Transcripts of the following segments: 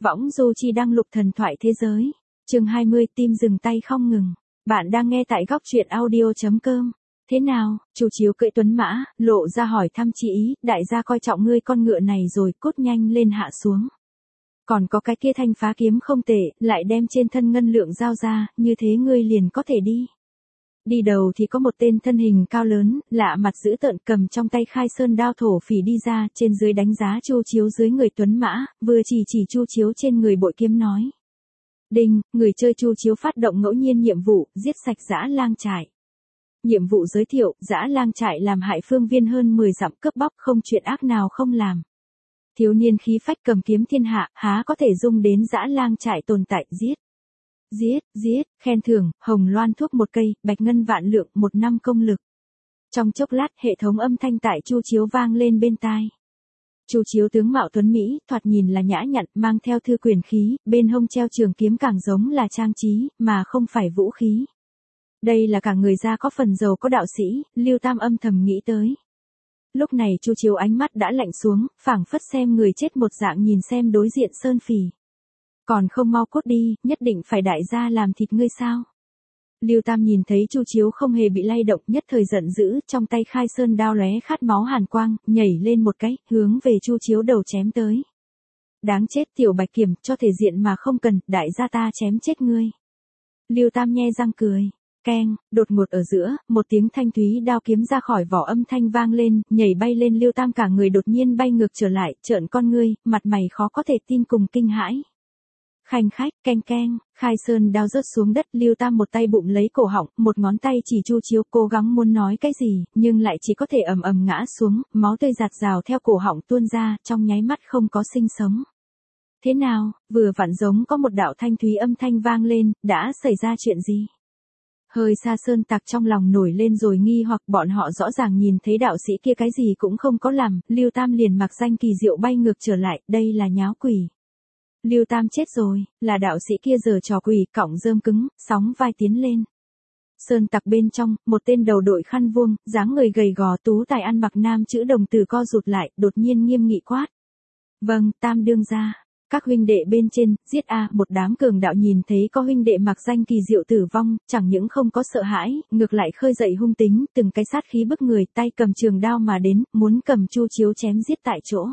Võng Du Chi đăng lục thần thoại thế giới. Chương 20, tim dừng tay không ngừng. Bạn đang nghe tại góc truyện audio.com. Thế nào, Chu Chiếu cưỡi tuấn mã, lộ ra hỏi thăm chi ý, đại gia coi trọng ngươi con ngựa này rồi, cút nhanh lên hạ xuống. Còn có cái kia thanh phá kiếm không tệ, lại đem trên thân ngân lượng giao ra, như thế ngươi liền có thể đi. Đi đầu thì có một tên thân hình cao lớn, lạ mặt dữ tợn, cầm trong tay khai sơn đao thổ phỉ đi ra, trên dưới đánh giá Chu Chiếu dưới người tuấn mã, vừa chỉ Chu Chiếu trên người bội kiếm nói. Đinh, người chơi Chu Chiếu phát động ngẫu nhiên nhiệm vụ, giết sạch dã lang trại. Nhiệm vụ giới thiệu, dã lang trại làm hại phương viên hơn 10 dặm, cướp bóc, không chuyện ác nào không làm. Thiếu niên khí phách cầm kiếm thiên hạ, há có thể dung đến dã lang trại tồn tại, giết. Giết, khen thưởng, hồng loan thuốc một cây, bạch ngân vạn lượng, 1 năm công lực. Trong chốc lát, hệ thống âm thanh tại Chu Chiếu vang lên bên tai. Chu Chiếu tướng mạo tuấn Mỹ, thoạt nhìn là nhã nhặn, mang theo thư quyền khí, bên hông treo trường kiếm càng giống là trang trí, mà không phải vũ khí. Đây là cả người da có phần giàu có đạo sĩ, Lưu Tam âm thầm nghĩ tới. Lúc này Chu Chiếu ánh mắt đã lạnh xuống, phảng phất xem người chết một dạng nhìn xem đối diện Sơn Phỉ. Còn không mau cút đi, nhất định phải đại gia làm thịt ngươi sao? Lưu Tam nhìn thấy Chu Chiếu không hề bị lay động, nhất thời giận dữ, trong tay khai sơn đao lóe khát máu hàn quang, nhảy lên một cái, hướng về Chu Chiếu đầu chém tới. Đáng chết tiểu bạch kiểm, cho thể diện mà không cần, đại gia ta chém chết ngươi. Lưu Tam nhe răng cười. Keng, đột ngột ở giữa, một tiếng thanh thúy đao kiếm ra khỏi vỏ âm thanh vang lên, nhảy bay lên Lưu Tam cả người đột nhiên bay ngược trở lại, trợn con ngươi, mặt mày khó có thể tin cùng kinh hãi. Khanh khách, keng, khai sơn đao rớt xuống đất, Lưu Tam một tay bụng lấy cổ họng, một ngón tay chỉ Chu Chiếu, cố gắng muốn nói cái gì, nhưng lại chỉ có thể ầm ngã xuống, máu tươi giạt rào theo cổ họng tuôn ra, trong nháy mắt không có sinh sống. Thế nào, vừa vặn giống có một đạo thanh thúy âm thanh vang lên, đã xảy ra chuyện gì? Hơi xa Sơn Tặc trong lòng nổi lên rồi nghi hoặc, bọn họ rõ ràng nhìn thấy đạo sĩ kia cái gì cũng không có làm, Lưu Tam liền mặc danh kỳ diệu bay ngược trở lại, đây là nháo quỷ. Lưu Tam chết rồi, là đạo sĩ kia giở trò quỷ, cõng rơm cứng, sóng vai tiến lên. Sơn Tặc bên trong, một tên đầu đội khăn vuông, dáng người gầy gò tú tài ăn mặc nam chữ đồng tử co rụt lại, đột nhiên nghiêm nghị quát. Vâng, Tam đương gia. Các huynh đệ bên trên, giết a, một đám cường đạo nhìn thấy có huynh đệ mặc danh kỳ diệu tử vong, chẳng những không có sợ hãi, ngược lại khơi dậy hung tính, từng cái sát khí bức người, tay cầm trường đao mà đến, muốn cầm Chu Chiếu chém giết tại chỗ.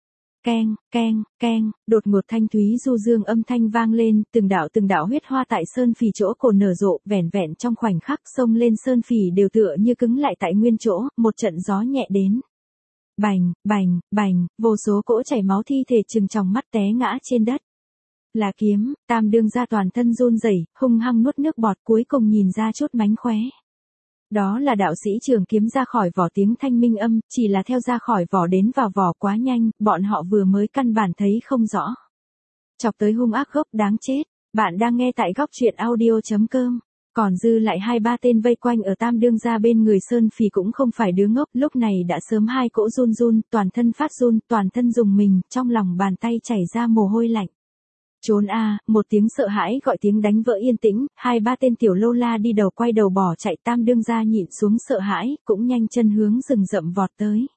Keng, đột ngột thanh thúy du dương âm thanh vang lên, từng đạo huyết hoa tại Sơn Phỉ chỗ cổ nở rộ, vẻn vẹn trong khoảnh khắc xông lên Sơn Phỉ đều tựa như cứng lại tại nguyên chỗ, một trận gió nhẹ đến. Bành, vô số cỗ chảy máu thi thể trừng tròng mắt té ngã trên đất. Là kiếm, Tam đương gia toàn thân run rẩy, hung hăng nuốt nước bọt, cuối cùng nhìn ra chút mánh khóe. Đó là đạo sĩ trường kiếm ra khỏi vỏ, tiếng thanh minh âm, chỉ là theo ra khỏi vỏ đến vào vỏ quá nhanh, bọn họ vừa mới căn bản thấy không rõ. Chọc tới hung ác gốc đáng chết. Bạn đang nghe tại góc truyện audio.com. Còn dư lại 2-3 tên vây quanh ở Tam đương gia bên người Sơn Phỉ cũng không phải đứa ngốc, lúc này đã sớm hai cỗ run, toàn thân phát run, toàn thân rùng mình, trong lòng bàn tay chảy ra mồ hôi lạnh. Trốn a, một tiếng sợ hãi gọi tiếng đánh vỡ yên tĩnh, 2-3 tên tiểu lâu la đi đầu quay đầu bỏ chạy, Tam đương gia nhịn xuống sợ hãi, cũng nhanh chân hướng rừng rậm vọt tới.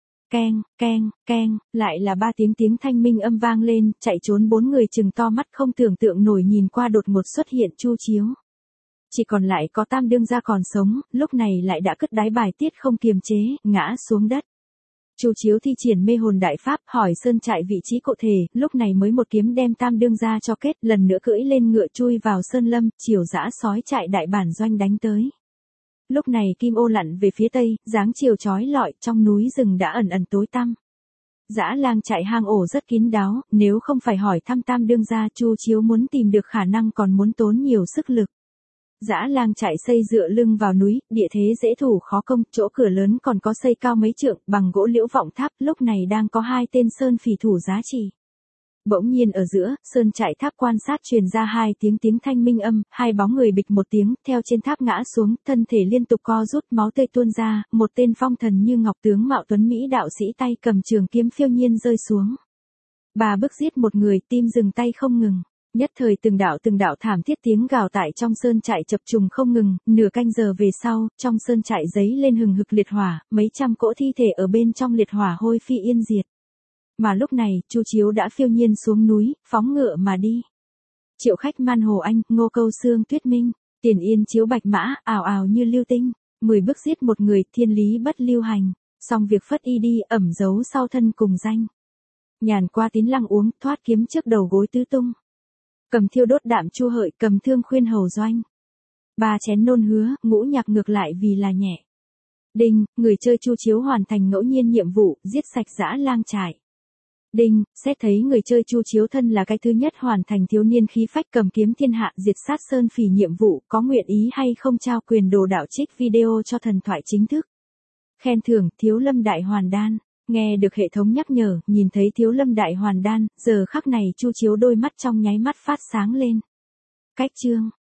Keng, lại là 3 tiếng thanh minh âm vang lên, chạy trốn 4 người trừng to mắt không tưởng tượng nổi nhìn qua đột ngột xuất hiện Chu Chiếu. Chỉ còn lại có Tam đương gia còn sống, lúc này lại đã cất đái bài tiết không kiềm chế, ngã xuống đất. Chu Chiếu thi triển mê hồn đại pháp, hỏi Sơn trại vị trí cụ thể, lúc này mới một kiếm đem Tam đương gia cho kết, lần nữa cưỡi lên ngựa chui vào Sơn Lâm, chiều dã sói trại đại bản doanh đánh tới. Lúc này kim ô lặn về phía tây, dáng chiều chói lọi, trong núi rừng đã ẩn tối tăm. Dã lang trại hang ổ rất kín đáo, nếu không phải hỏi thăm Tam đương gia, Chu Chiếu muốn tìm được khả năng còn muốn tốn nhiều sức lực. Dã lang trại xây dựa lưng vào núi, địa thế dễ thủ khó công, chỗ cửa lớn còn có xây cao mấy trượng, bằng gỗ liễu vọng tháp, lúc này đang có 2 tên Sơn Phỉ thủ giá trị. Bỗng nhiên ở giữa, Sơn trại tháp quan sát truyền ra 2 tiếng thanh minh âm, 2 bóng người bịch một tiếng, theo trên tháp ngã xuống, thân thể liên tục co rút, máu tươi tuôn ra, một tên phong thần như ngọc tướng mạo tuấn Mỹ đạo sĩ tay cầm trường kiếm phiêu nhiên rơi xuống. 3 bước giết một người, tim dừng tay không ngừng. Nhất thời từng đạo thảm thiết tiếng gào tại trong sơn trại chập trùng không ngừng, nửa canh giờ về sau, trong sơn trại giấy lên hừng hực liệt hỏa, mấy trăm cỗ thi thể ở bên trong liệt hỏa hôi phi yên diệt. Mà lúc này, Chu Chiếu đã phiêu nhiên xuống núi, phóng ngựa mà đi. Triệu Khách Man Hồ Anh, Ngô Câu Sương Tuyết Minh, Tiền Yên chiếu bạch mã, ào ào như lưu tinh, 10 bước giết một người, thiên lý bất lưu hành, xong việc phất y đi, ẩm dấu sau thân cùng danh. Nhàn qua tín lăng uống, thoát kiếm trước đầu gối tứ tung. Cầm thiêu đốt đạm chu hợi, cầm thương khuyên hầu doanh. 3 chén nôn hứa, ngũ nhạc ngược lại vì là nhẹ. Đinh, người chơi Chu Chiếu hoàn thành ngẫu nhiên nhiệm vụ, giết sạch dã lang trại. Đinh, xét thấy người chơi Chu Chiếu thân là cái thứ nhất hoàn thành thiếu niên khí phách cầm kiếm thiên hạ diệt sát sơn phỉ nhiệm vụ, có nguyện ý hay không trao quyền đồ đạo trích video cho thần thoại chính thức. Khen thưởng, Thiếu Lâm Đại Hoàn Đan. Nghe được hệ thống nhắc nhở, nhìn thấy Thiếu Lâm Đại Hoàn Đan, giờ khắc này Chu Chiếu đôi mắt trong nháy mắt phát sáng lên. Cách chương